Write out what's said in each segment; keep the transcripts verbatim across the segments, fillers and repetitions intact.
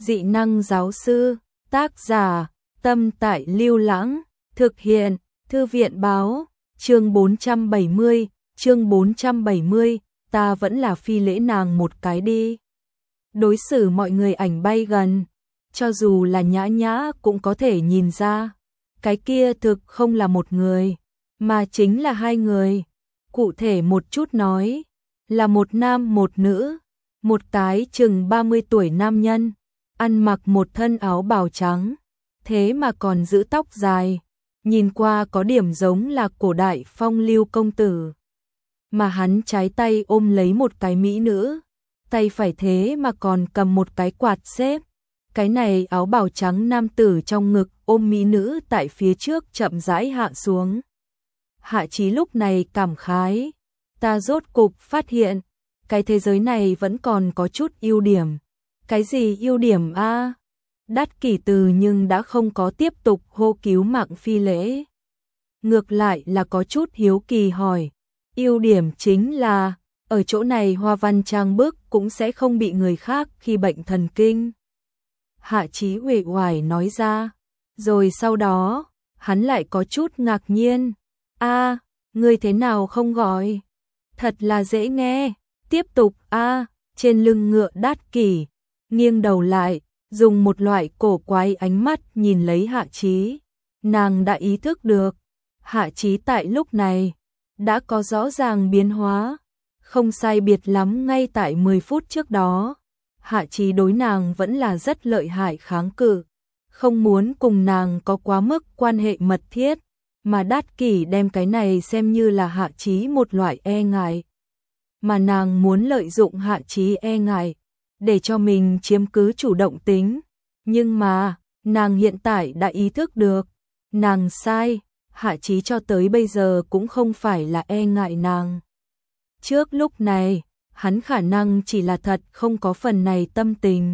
Dị năng giáo sư, tác giả, Tâm Tại Lưu Lãng, thực hiện, Thư viện báo, chương bốn trăm bảy mươi, chương bốn trăm bảy mươi, ta vẫn là phi lễ nàng một cái đi. Đối xử mọi người ảnh bay gần, cho dù là Nhã Nhã cũng có thể nhìn ra, cái kia thực không là một người, mà chính là hai người. Cụ thể một chút nói, là một nam một nữ, một cái chừng ba mươi tuổi nam nhân, ăn mặc một thân áo bào trắng, thế mà còn giữ tóc dài, nhìn qua có điểm giống là cổ đại phong lưu công tử. Mà hắn trái tay ôm lấy một cái mỹ nữ, tay phải thế mà còn cầm một cái quạt xếp. Cái này áo bào trắng nam tử trong ngực ôm mỹ nữ tại phía trước chậm rãi hạ xuống. Hạ Chí lúc này cảm khái, ta rốt cục phát hiện, cái thế giới này vẫn còn có chút ưu điểm. Cái gì ưu điểm a? Đắt Kỷ Từ nhưng đã không có tiếp tục hô cứu mạng phi lễ. Ngược lại là có chút hiếu kỳ hỏi, ưu điểm chính là, ở chỗ này hoa văn trang bức cũng sẽ không bị người khác khi bệnh thần kinh. Hạ Chí uể oải nói ra, rồi sau đó, hắn lại có chút ngạc nhiên. A, ngươi thế nào không gọi? Thật là dễ nghe. Tiếp tục a, trên lưng ngựa Đát Kỷ, nghiêng đầu lại, dùng một loại cổ quái ánh mắt nhìn lấy Hạ Chí. Nàng đã ý thức được, Hạ Chí tại lúc này đã có rõ ràng biến hóa, không sai biệt lắm ngay tại mười phút trước đó. Hạ Chí đối nàng vẫn là rất lợi hại kháng cự, không muốn cùng nàng có quá mức quan hệ mật thiết, mà Đát Kỷ đem cái này xem như là Hạ Chí một loại e ngại. Mà nàng muốn lợi dụng Hạ Chí e ngại, để cho mình chiếm cứ chủ động tính. Nhưng mà, nàng hiện tại đã ý thức được, nàng sai, Hạ Chí cho tới bây giờ cũng không phải là e ngại nàng. Trước lúc này, hắn khả năng chỉ là thật không có phần này tâm tình.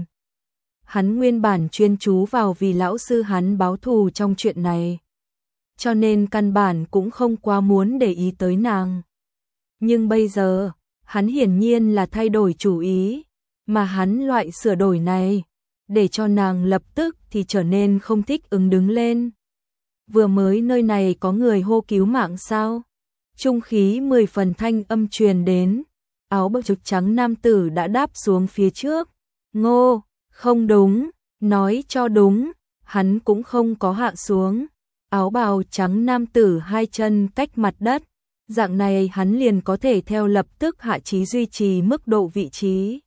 Hắn nguyên bản chuyên chú vào vì lão sư hắn báo thù trong chuyện này, cho nên căn bản cũng không quá muốn để ý tới nàng. Nhưng bây giờ, hắn hiển nhiên là thay đổi chủ ý, mà hắn loại sửa đổi này, để cho nàng lập tức thì trở nên không thích ứng đứng lên. Vừa mới nơi này có người hô cứu mạng sao? Trung khí mười phần thanh âm truyền đến, áo bào trực trắng nam tử đã đáp xuống phía trước. Ngô, không đúng, nói cho đúng, hắn cũng không có hạ xuống. Áo bào trắng nam tử hai chân cách mặt đất, dạng này hắn liền có thể theo lập tức Hạ Chí duy trì mức độ vị trí.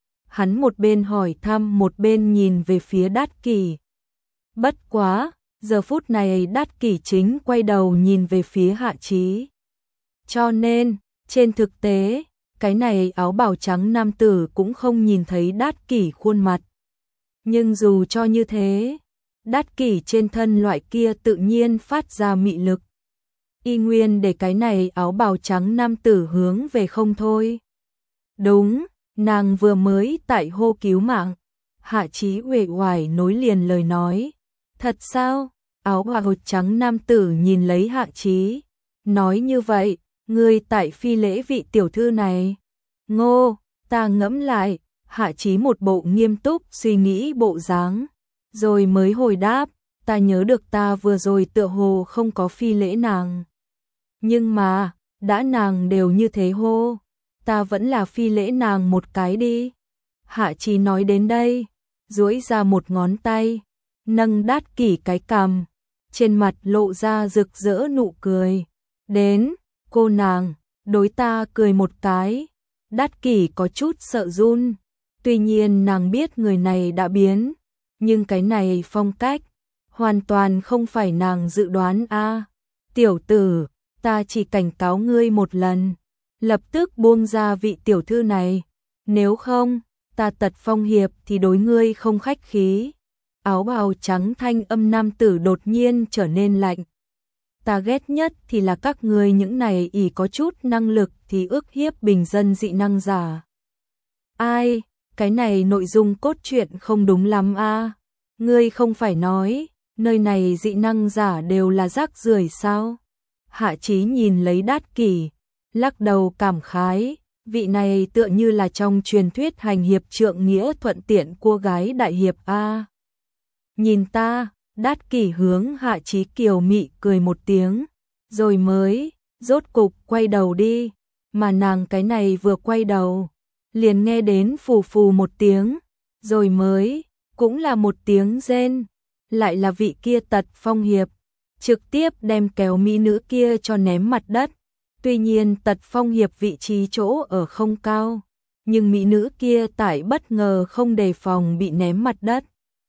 Hắn một bên hỏi thăm một bên nhìn về phía Đát Kỷ. Bất quá, giờ phút này Đát Kỷ chính quay đầu nhìn về phía Hạ Chí. Cho nên, trên thực tế, cái này áo bào trắng nam tử cũng không nhìn thấy Đát Kỷ khuôn mặt. Nhưng dù cho như thế, Đát Kỷ trên thân loại kia tự nhiên phát ra mị lực. Y nguyên để cái này áo bào trắng nam tử hướng về không thôi. Đúng, nàng vừa mới tại hô cứu mạng. Hạ Chí uể oải nối liền lời nói. Thật sao? Áo bào trắng nam tử nhìn lấy Hạ Chí, nói như vậy, ngươi tại phi lễ vị tiểu thư này. Ngô, ta ngẫm lại. Hạ Chí một bộ nghiêm túc suy nghĩ bộ dáng, rồi mới hồi đáp, ta nhớ được ta vừa rồi tựa hồ không có phi lễ nàng. Nhưng mà, đã nàng đều như thế hô, ta vẫn là phi lễ nàng một cái đi. Hạ Chí nói đến đây, duỗi ra một ngón tay, nâng Đát Kỷ cái cằm, trên mặt lộ ra rực rỡ nụ cười. Đến, cô nàng, đối ta cười một cái. Đát Kỷ có chút sợ run, tuy nhiên nàng biết người này đã biến, nhưng cái này phong cách, hoàn toàn không phải nàng dự đoán a. Tiểu tử, ta chỉ cảnh cáo ngươi một lần, lập tức buông ra vị tiểu thư này, nếu không, ta Tật Phong Hiệp thì đối ngươi không khách khí. Áo bào trắng thanh âm nam tử đột nhiên trở nên lạnh. Ta ghét nhất thì là các ngươi những này ỷ có chút năng lực thì ước hiếp bình dân dị năng giả. Ai, cái này nội dung cốt truyện không đúng lắm a. Ngươi không phải nói, nơi này dị năng giả đều là rác rưởi sao? Hạ Chí nhìn lấy Đát Kỷ, lắc đầu cảm khái, Vị này tựa như là trong truyền thuyết hành hiệp trượng nghĩa thuận tiện cua gái đại hiệp a. Nhìn ta, Đát Kỷ hướng Hạ Chí kiều mị cười một tiếng, rồi mới rốt cục quay đầu đi, mà nàng cái này vừa quay đầu, liền nghe đến phù phù một tiếng, rồi mới cũng là một tiếng rên, lại là vị kia Tật Phong Hiệp, trực tiếp đem kéo mỹ nữ kia cho ném mặt đất. Tuy nhiên Tật Phong Hiệp vị trí chỗ ở không cao, nhưng mỹ nữ kia tại bất ngờ không đề phòng bị ném mặt đất,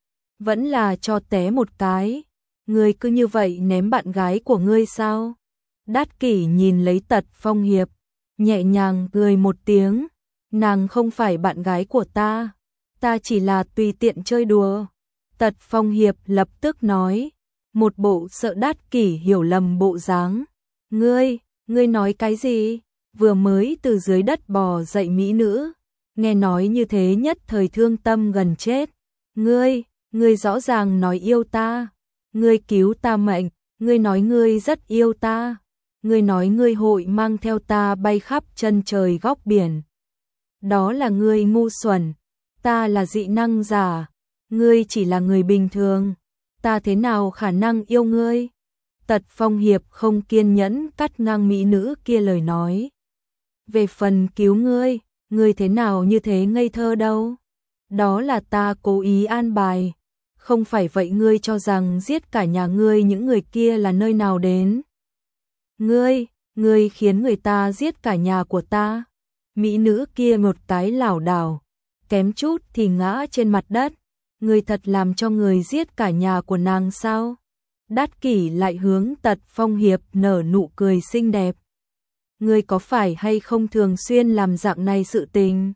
vẫn là cho té một cái. Ngươi cứ như vậy ném bạn gái của ngươi sao? Đát Kỷ nhìn lấy Tật Phong Hiệp, nhẹ nhàng cười một tiếng, nàng không phải bạn gái của ta, ta chỉ là tùy tiện chơi đùa. Tật Phong Hiệp lập tức nói, một bộ sợ Đát Kỷ hiểu lầm bộ dáng. Ngươi, ngươi nói cái gì? Vừa mới từ dưới đất bò dậy mỹ nữ, nghe nói như thế nhất thời thương tâm gần chết. Ngươi, ngươi rõ ràng nói yêu ta, ngươi cứu ta mệnh, ngươi nói ngươi rất yêu ta, ngươi nói ngươi hội mang theo ta bay khắp chân trời góc biển. Đó là ngươi ngu xuẩn, ta là dị năng giả, ngươi chỉ là người bình thường, ta thế nào khả năng yêu ngươi? Tật Phong Hiệp không kiên nhẫn cắt ngang mỹ nữ kia lời nói. Về phần cứu ngươi, ngươi thế nào như thế ngây thơ đâu? Đó là ta cố ý an bài, không phải vậy ngươi cho rằng giết cả nhà ngươi những người kia là nơi nào đến? Ngươi, ngươi khiến người ta giết cả nhà của ta. Mỹ nữ kia một cái lảo đảo, kém chút thì ngã trên mặt đất. Ngươi thật làm cho người giết cả nhà của nàng sao? Đát Kỷ lại hướng Tật Phong Hiệp nở nụ cười xinh đẹp. Ngươi có phải hay không thường xuyên làm dạng này sự tình?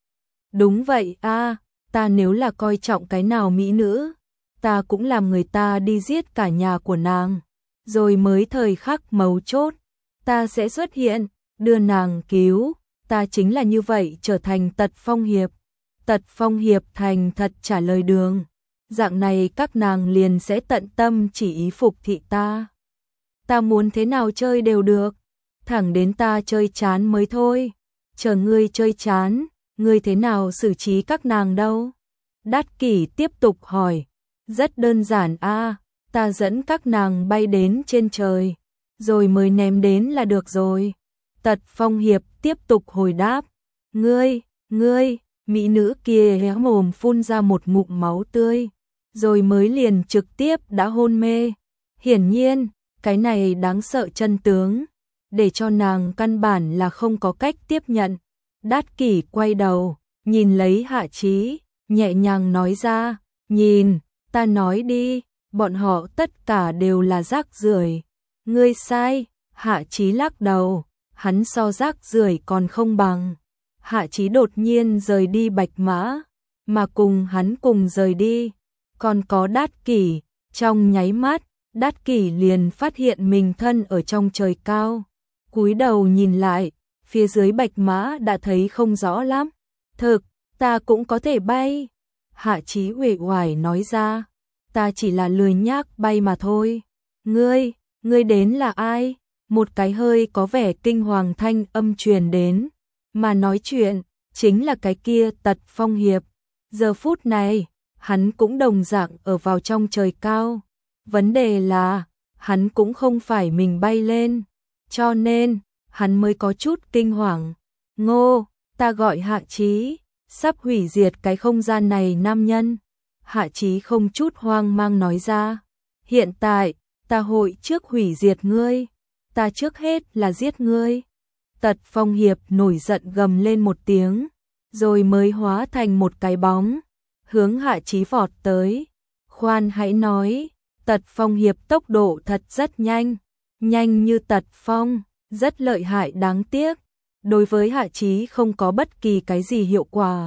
Đúng vậy a, ta nếu là coi trọng cái nào mỹ nữ, ta cũng làm người ta đi giết cả nhà của nàng, rồi mới thời khắc mấu chốt, ta sẽ xuất hiện, đưa nàng cứu, ta chính là như vậy trở thành Tật Phong Hiệp. Tật Phong Hiệp thành thật trả lời đường, dạng này các nàng liền sẽ tận tâm chỉ ý phục thị ta. Ta muốn thế nào chơi đều được, thẳng đến ta chơi chán mới thôi. Chờ ngươi chơi chán, ngươi thế nào xử trí các nàng đâu? Đát Kỷ tiếp tục hỏi. Rất đơn giản a, ta dẫn các nàng bay đến trên trời, rồi mới ném đến là được rồi. Tật Phong Hiệp tiếp tục hồi đáp. Ngươi, ngươi, mỹ nữ kia hé mồm phun ra một ngụm máu tươi, rồi mới liền trực tiếp đã hôn mê. Hiển nhiên, cái này đáng sợ chân tướng, để cho nàng căn bản là không có cách tiếp nhận. Đát Kỷ quay đầu, nhìn lấy Hạ Chí, nhẹ nhàng nói ra, nhìn, ta nói đi, bọn họ tất cả đều là rác rưởi. Ngươi sai. Hạ Chí lắc đầu, hắn so rác rưởi còn không bằng. Hạ Chí đột nhiên rời đi Bạch Mã, mà cùng hắn cùng rời đi, còn có Đát Kỷ. Trong nháy mắt, Đát Kỷ liền phát hiện mình thân ở trong trời cao, cúi đầu nhìn lại, phía dưới Bạch Mã đã thấy không rõ lắm. Thực, ta cũng có thể bay. Hạ Chí uể oải nói ra, ta chỉ là lười nhác bay mà thôi. Ngươi, ngươi đến là ai? Một cái hơi có vẻ kinh hoàng thanh âm truyền đến, mà nói chuyện chính là cái kia Tật Phong Hiệp. Giờ phút này, hắn cũng đồng dạng ở vào trong trời cao. Vấn đề là, hắn cũng không phải mình bay lên, cho nên, hắn mới có chút kinh hoàng. Ngô, ta gọi Hạ Chí, sắp hủy diệt cái không gian này nam nhân. Hạ Chí không chút hoang mang nói ra. Hiện tại, ta hội trước hủy diệt ngươi, ta trước hết là giết ngươi. Tật Phong Hiệp nổi giận gầm lên một tiếng, rồi mới hóa thành một cái bóng, hướng Hạ Chí vọt tới. Khoan hãy nói, Tật Phong Hiệp tốc độ thật rất nhanh, nhanh như Tật Phong, rất lợi hại đáng tiếc. Đối với Hạ Chí không có bất kỳ cái gì hiệu quả.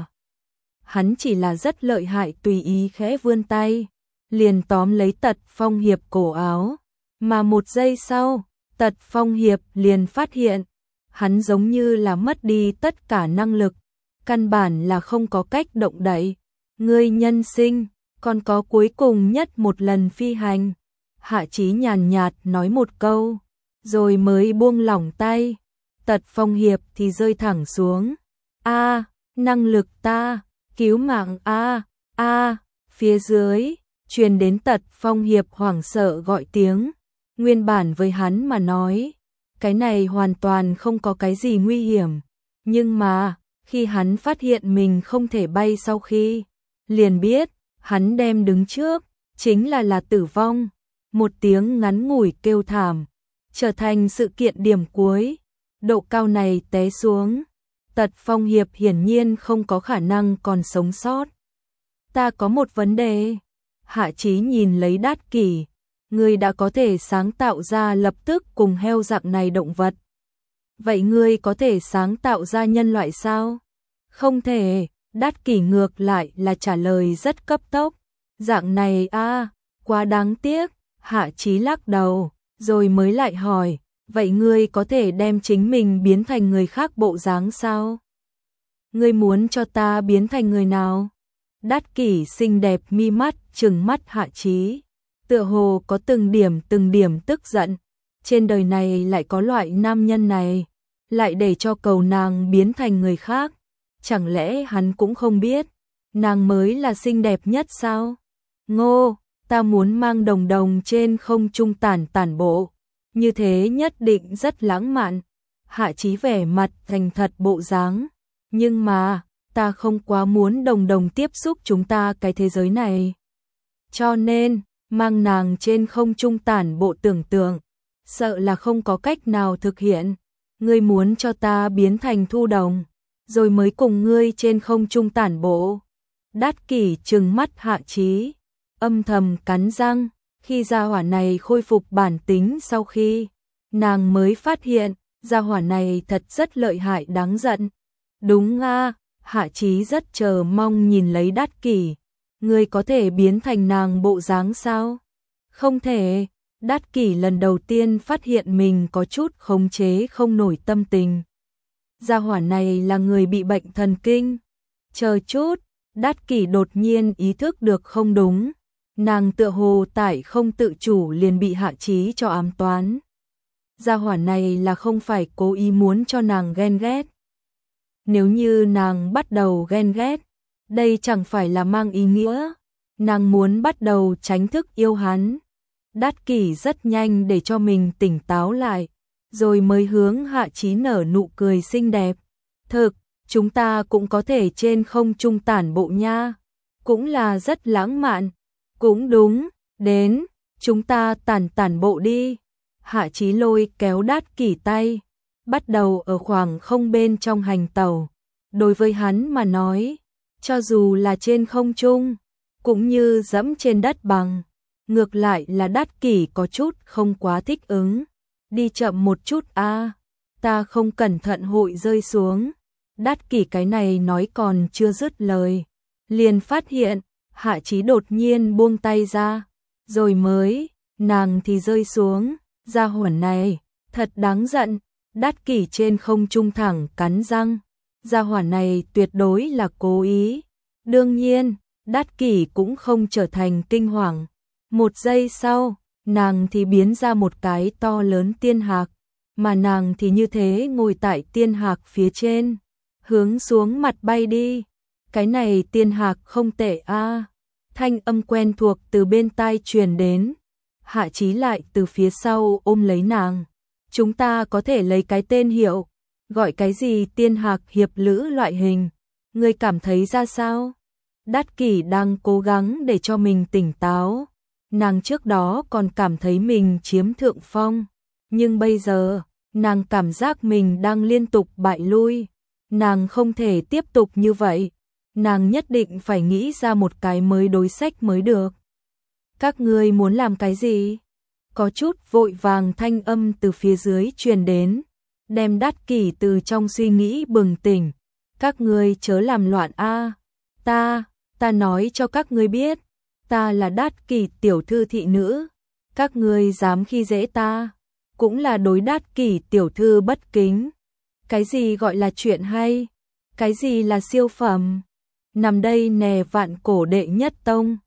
Hắn chỉ là rất lợi hại tùy ý khẽ vươn tay, liền tóm lấy Tật Phong Hiệp cổ áo. Mà một giây sau, Tật Phong Hiệp liền phát hiện, hắn giống như là mất đi tất cả năng lực, căn bản là không có cách động đậy. Ngươi nhân sinh, còn có cuối cùng nhất một lần phi hành. Hạ Chí nhàn nhạt nói một câu, rồi mới buông lỏng tay. Tật Phong Hiệp thì rơi thẳng xuống. A, năng lực ta, cứu mạng a, a, phía dưới truyền đến Tật Phong Hiệp hoảng sợ gọi tiếng. Nguyên bản với hắn mà nói, cái này hoàn toàn không có cái gì nguy hiểm, nhưng mà khi hắn phát hiện mình không thể bay sau khi, liền biết hắn đem đứng trước chính là là tử vong. Một tiếng ngắn ngủi kêu thảm trở thành sự kiện điểm cuối. Độ cao này té xuống, Tật Phong Hiệp hiển nhiên không có khả năng còn sống sót. Ta có một vấn đề. Hạ Chí nhìn lấy Đát Kỷ, ngươi đã có thể sáng tạo ra lập tức cùng heo dạng này động vật. Vậy ngươi có thể sáng tạo ra nhân loại sao? Không thể. Đát Kỷ ngược lại là trả lời rất cấp tốc. Dạng này a, à, quá đáng tiếc. Hạ Chí lắc đầu, rồi mới lại hỏi, vậy ngươi có thể đem chính mình biến thành người khác bộ dáng sao? Ngươi muốn cho ta biến thành người nào? Đát Kỷ xinh đẹp mi mắt trừng mắt Hạ Chí, tựa hồ có từng điểm từng điểm tức giận. Trên đời này lại có loại nam nhân này, lại để cho cầu nàng biến thành người khác. Chẳng lẽ hắn cũng không biết, nàng mới là xinh đẹp nhất sao? Ngô, ta muốn mang Đồng Đồng trên không trung tản tản bộ, như thế nhất định rất lãng mạn. Hạ Chí vẻ mặt thành thật bộ dáng, nhưng mà ta không quá muốn Đồng Đồng tiếp xúc chúng ta cái thế giới này. Cho nên, mang nàng trên không trung tản bộ tưởng tượng, sợ là không có cách nào thực hiện. Ngươi muốn cho ta biến thành Thu Đồng, rồi mới cùng ngươi trên không trung tản bộ. Đát Kỷ trừng mắt Hạ Chí, âm thầm cắn răng. Khi gia hỏa này khôi phục bản tính sau khi, nàng mới phát hiện, gia hỏa này thật rất lợi hại đáng giận. Đúng a, Hạ Chí rất chờ mong nhìn lấy Đát Kỷ. Ngươi có thể biến thành nàng bộ dáng sao? Không thể. Đát Kỷ lần đầu tiên phát hiện mình có chút khống chế không nổi tâm tình. Gia hỏa này là người bị bệnh thần kinh. Chờ chút, Đát Kỷ đột nhiên ý thức được không đúng. Nàng tựa hồ tại không tự chủ liền bị Hạ Chí cho ám toán. Gia hỏa này là không phải cố ý muốn cho nàng ghen ghét. Nếu như nàng bắt đầu ghen ghét, đây chẳng phải là mang ý nghĩa nàng muốn bắt đầu tránh thức yêu hắn. Đát Kỷ rất nhanh để cho mình tỉnh táo lại, rồi mới hướng Hạ Chí nở nụ cười xinh đẹp. Thực, chúng ta cũng có thể trên không trung tản bộ nha, cũng là rất lãng mạn. Cũng đúng, đến, chúng ta tản tản bộ đi. Hạ Chí lôi kéo Đát Kỷ tay, bắt đầu ở khoảng không bên trong hành tàu. Đối với hắn mà nói, cho dù là trên không trung, cũng như dẫm trên đất bằng. Ngược lại là Đát Kỷ có chút không quá thích ứng. Đi chậm một chút a, ta không cẩn thận hội rơi xuống. Đát Kỷ cái này nói còn chưa dứt lời, liền phát hiện Hạ Chí đột nhiên buông tay ra, rồi mới, nàng thì rơi xuống. Gia hỏa này thật đáng giận. Đát Kỷ trên không trung thẳng cắn răng, gia hỏa này tuyệt đối là cố ý. Đương nhiên, Đát Kỷ cũng không trở thành kinh hoàng. Một giây sau, nàng thì biến ra một cái to lớn tiên hạc, mà nàng thì như thế ngồi tại tiên hạc phía trên, hướng xuống mặt bay đi. Cái này tiên hạc không tệ a. À. Thanh âm quen thuộc từ bên tai truyền đến. Hạ Chí lại từ phía sau ôm lấy nàng. Chúng ta có thể lấy cái tên hiệu, gọi cái gì tiên hạc hiệp lữ loại hình. Ngươi cảm thấy ra sao? Đát Kỷ đang cố gắng để cho mình tỉnh táo. Nàng trước đó còn cảm thấy mình chiếm thượng phong, nhưng bây giờ, nàng cảm giác mình đang liên tục bại lui. Nàng không thể tiếp tục như vậy. Nàng nhất định phải nghĩ ra một cái mới đối sách mới được. Các ngươi muốn làm cái gì? Có chút vội vàng thanh âm từ phía dưới truyền đến, đem Đát Kỷ từ trong suy nghĩ bừng tỉnh. Các ngươi chớ làm loạn a. Ta, ta nói cho các ngươi biết, ta là Đát Kỷ tiểu thư thị nữ. Các ngươi dám khi dễ ta, cũng là đối Đát Kỷ tiểu thư bất kính. Cái gì gọi là chuyện hay? Cái gì là siêu phẩm? Nằm đây nè vạn cổ đệ nhất tông.